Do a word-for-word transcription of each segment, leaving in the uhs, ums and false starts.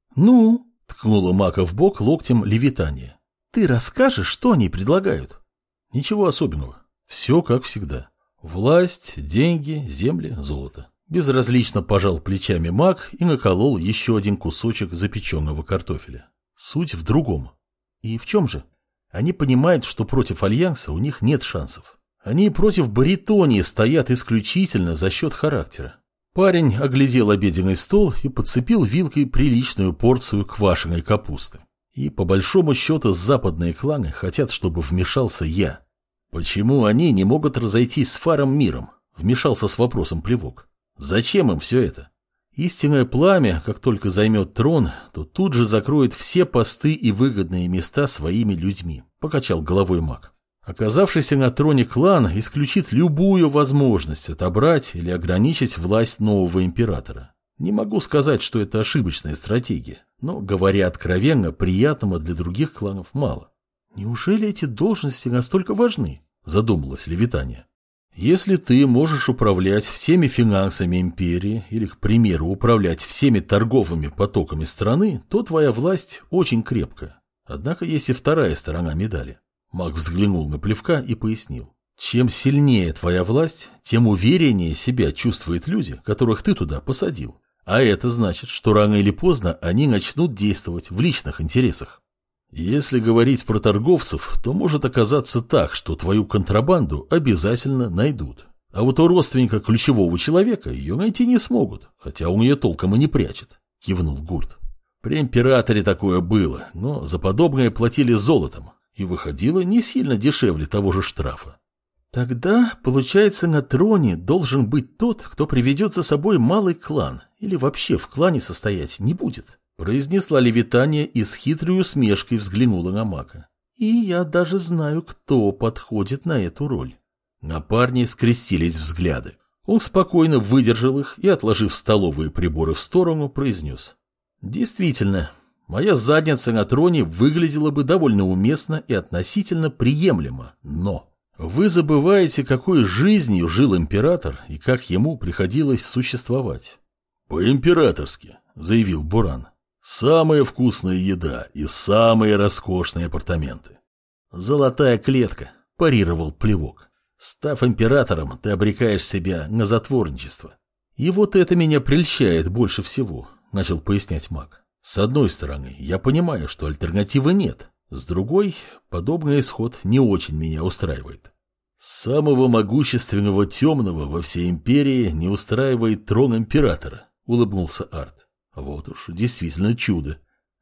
«Ну?» — ткнула Мака в бок локтем Левитания. «Ты расскажешь, что они предлагают?» «Ничего особенного. Все как всегда. Власть, деньги, земли, золото». Безразлично пожал плечами Мак и наколол еще один кусочек запеченного картофеля. Суть в другом. И в чем же? Они понимают, что против Альянса у них нет шансов. Они против Баритонии стоят исключительно за счет характера. Парень оглядел обеденный стол и подцепил вилкой приличную порцию квашеной капусты. И по большому счету западные кланы хотят, чтобы вмешался я. Почему они не могут разойтись с Фаром миром? Вмешался с вопросом Плевок. Зачем им все это? Истинное пламя, как только займет трон, то тут же закроет все посты и выгодные места своими людьми, покачал головой Мак. Оказавшийся на троне клан исключит любую возможность отобрать или ограничить власть нового императора. Не могу сказать, что это ошибочная стратегия, но, говоря откровенно, приятного для других кланов мало. Неужели эти должности настолько важны? Задумалась Левитания. Если ты можешь управлять всеми финансами империи или, к примеру, управлять всеми торговыми потоками страны, то твоя власть очень крепкая. Однако есть и вторая сторона медали. Маг взглянул на Плевка и пояснил. Чем сильнее твоя власть, тем увереннее себя чувствуют люди, которых ты туда посадил. А это значит, что рано или поздно они начнут действовать в личных интересах. Если говорить про торговцев, то может оказаться так, что твою контрабанду обязательно найдут. А вот у родственника ключевого человека ее найти не смогут, хотя он ее толком и не прячет, кивнул Гурт. При императоре такое было, но за подобное платили золотом, и выходило не сильно дешевле того же штрафа. Тогда, получается, на троне должен быть тот, кто приведет за собой малый клан, или вообще в клане состоять не будет. Произнесла Левитания и с хитрой усмешкой взглянула на Мака. И я даже знаю, кто подходит на эту роль. На парне скрестились взгляды. Он спокойно выдержал их и, отложив столовые приборы в сторону, произнес. Действительно, моя задница на троне выглядела бы довольно уместно и относительно приемлемо, но... Вы забываете, какой жизнью жил император и как ему приходилось существовать. По-императорски, заявил Буран. Самая вкусная еда и самые роскошные апартаменты. Золотая клетка, парировал Плевок. Став императором, ты обрекаешь себя на затворничество. И вот это меня прельщает больше всего, начал пояснять Маг. С одной стороны, я понимаю, что альтернативы нет. С другой, подобный исход не очень меня устраивает. Самого могущественного темного во всей империи не устраивает трон императора, улыбнулся Арт. Вот уж, действительно чудо.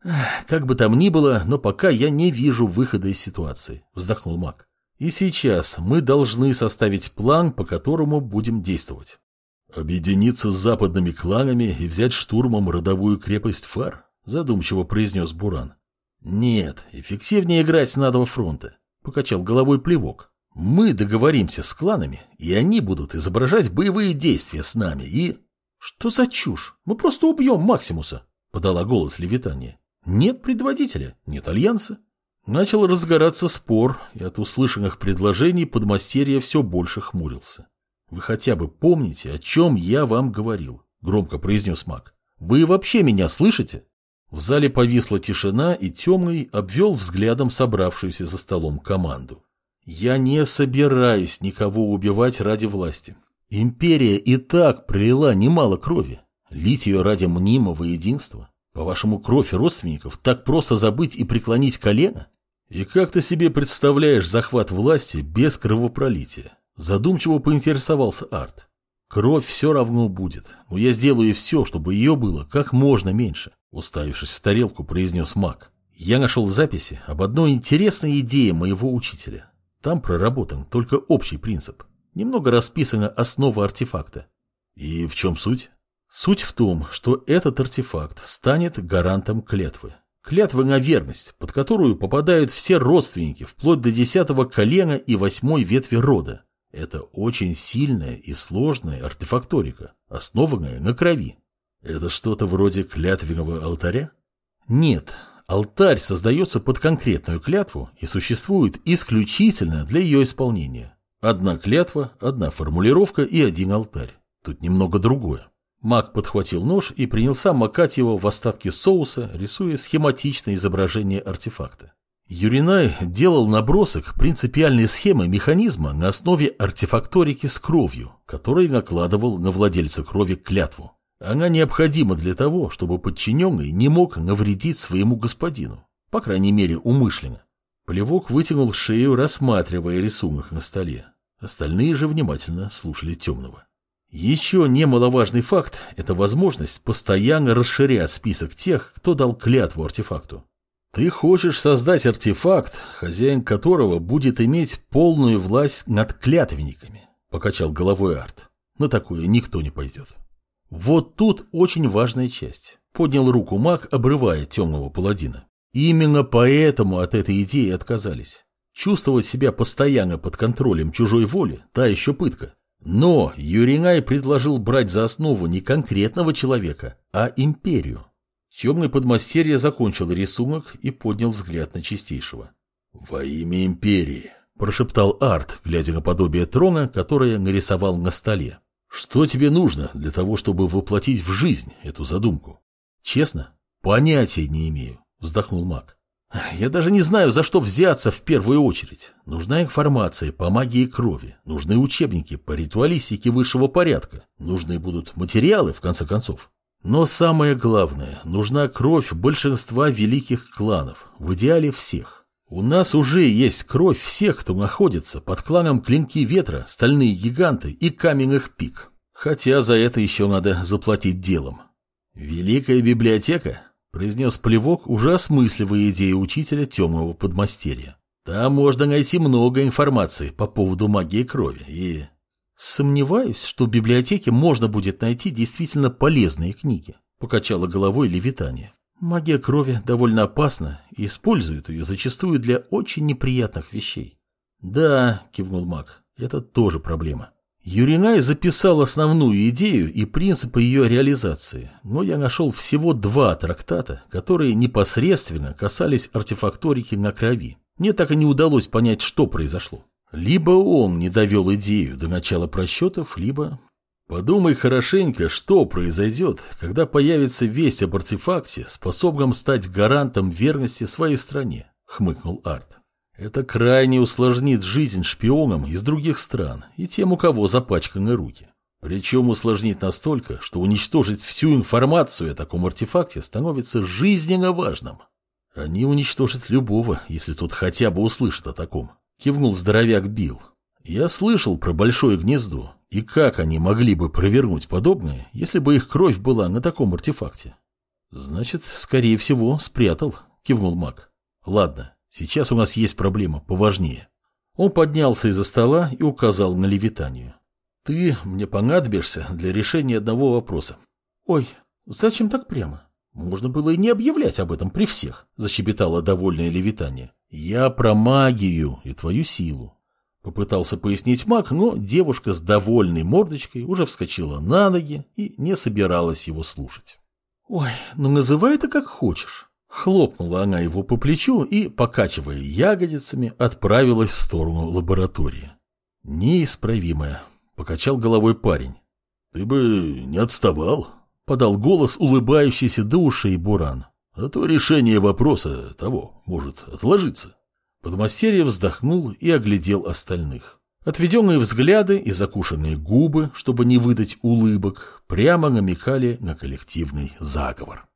Как бы там ни было, но пока я не вижу выхода из ситуации, вздохнул Маг. И сейчас мы должны составить план, по которому будем действовать. Объединиться с западными кланами и взять штурмом родовую крепость Фар, задумчиво произнес Буран. Нет, эффективнее играть на два фронта, покачал головой Плевок. Мы договоримся с кланами, и они будут изображать боевые действия с нами и... Что за чушь? Мы просто убьем Максимуса, подала голос Левитания. Нет предводителя, нет альянса. Начал разгораться спор, и от услышанных предложений подмастерье все больше хмурился. Вы хотя бы помните, о чем я вам говорил, громко произнес Маг. Вы вообще меня слышите? В зале повисла тишина, и Темный обвел взглядом собравшуюся за столом команду. «Я не собираюсь никого убивать ради власти. Империя и так пролила немало крови. Лить ее ради мнимого единства. По-вашему, кровь родственников так просто забыть и преклонить колено? И как ты себе представляешь захват власти без кровопролития?» Задумчиво поинтересовался Арт. «Кровь все равно будет, но я сделаю все, чтобы ее было как можно меньше», уставившись в тарелку, произнес Маг. «Я нашел записи об одной интересной идее моего учителя. Там проработан только общий принцип. Немного расписана основа артефакта». «И в чем суть?» «Суть в том, что этот артефакт станет гарантом клятвы. Клятвы на верность, под которую попадают все родственники, вплоть до десятого колена и восьмой ветви рода. Это очень сильная и сложная артефакторика, основанная на крови». «Это что-то вроде клятвенного алтаря?» «Нет, алтарь создается под конкретную клятву и существует исключительно для ее исполнения. Одна клятва, одна формулировка и один алтарь. Тут немного другое. Маг подхватил нож и принялся макать его в остатки соуса, рисуя схематичное изображение артефакта. Юринай делал набросок принципиальной схемы механизма на основе артефакторики с кровью, который накладывал на владельца крови клятву. Она необходима для того, чтобы подчиненный не мог навредить своему господину, по крайней мере умышленно. Плевок вытянул шею, рассматривая рисунок на столе. Остальные же внимательно слушали Темного. Еще немаловажный факт – это возможность постоянно расширять список тех, кто дал клятву артефакту. Ты хочешь создать артефакт, хозяин которого будет иметь полную власть над клятвенниками, покачал головой Арт. На такое никто не пойдет. Вот тут очень важная часть. Поднял руку маг, обрывая Темного паладина. Именно поэтому от этой идеи отказались. Чувствовать себя постоянно под контролем чужой воли – та еще пытка. Но Юринай предложил брать за основу не конкретного человека, а империю. Темный подмастерье закончил рисунок и поднял взгляд на Чистейшего. «Во имя империи», – прошептал Арт, глядя на подобие трона, которое нарисовал на столе. «Что тебе нужно для того, чтобы воплотить в жизнь эту задумку?» «Честно, понятия не имею», – вздохнул маг. «Я даже не знаю, за что взяться в первую очередь. Нужна информация по магии крови, нужны учебники по ритуалистике высшего порядка, нужны будут материалы, в конце концов. Но самое главное, нужна кровь большинства великих кланов, в идеале всех. У нас уже есть кровь всех, кто находится под кланом Клинки Ветра, Стальные Гиганты и Каменных Пик. Хотя за это еще надо заплатить делом. Великая библиотека?» — произнес Плевок, уже осмысливая идею учителя Темного подмастерья. «Там можно найти много информации по поводу магии крови и...» «Сомневаюсь, что в библиотеке можно будет найти действительно полезные книги», — покачала головой Левитания. «Магия крови довольно опасна, и используют ее зачастую для очень неприятных вещей». «Да», — кивнул маг, — «это тоже проблема». Юринай записал основную идею и принципы ее реализации, но я нашел всего два трактата, которые непосредственно касались артефакторики на крови. Мне так и не удалось понять, что произошло. Либо он не довел идею до начала просчетов, либо... Подумай хорошенько, что произойдет, когда появится весть об артефакте, способном стать гарантом верности своей стране, хмыкнул Арт. Это крайне усложнит жизнь шпионам из других стран и тем, у кого запачканы руки. Причем усложнит настолько, что уничтожить всю информацию о таком артефакте становится жизненно важным. Они уничтожат любого, если тот хотя бы услышит о таком. Кивнул здоровяк Билл. Я слышал про Большое Гнездо, и как они могли бы провернуть подобное, если бы их кровь была на таком артефакте? Значит, скорее всего, спрятал, кивнул маг. Ладно, сейчас у нас есть проблема поважнее. Он поднялся из-за стола и указал на Левитанию. Ты мне понадобишься для решения одного вопроса. Ой, зачем так прямо? Можно было и не объявлять об этом при всех, защебетала довольная Левитания. Я про магию и твою силу. Попытался пояснить маг, но девушка с довольной мордочкой уже вскочила на ноги и не собиралась его слушать. Ой, ну называй это как хочешь. Хлопнула она его по плечу и, покачивая ягодицами, отправилась в сторону лаборатории. Неисправимая, покачал головой парень. Ты бы не отставал, подал голос улыбающийся до ушей Буран. А то решение вопроса того может отложиться. Подмастерье вздохнул и оглядел остальных. Отведенные взгляды и закушенные губы, чтобы не выдать улыбок, прямо намекали на коллективный заговор.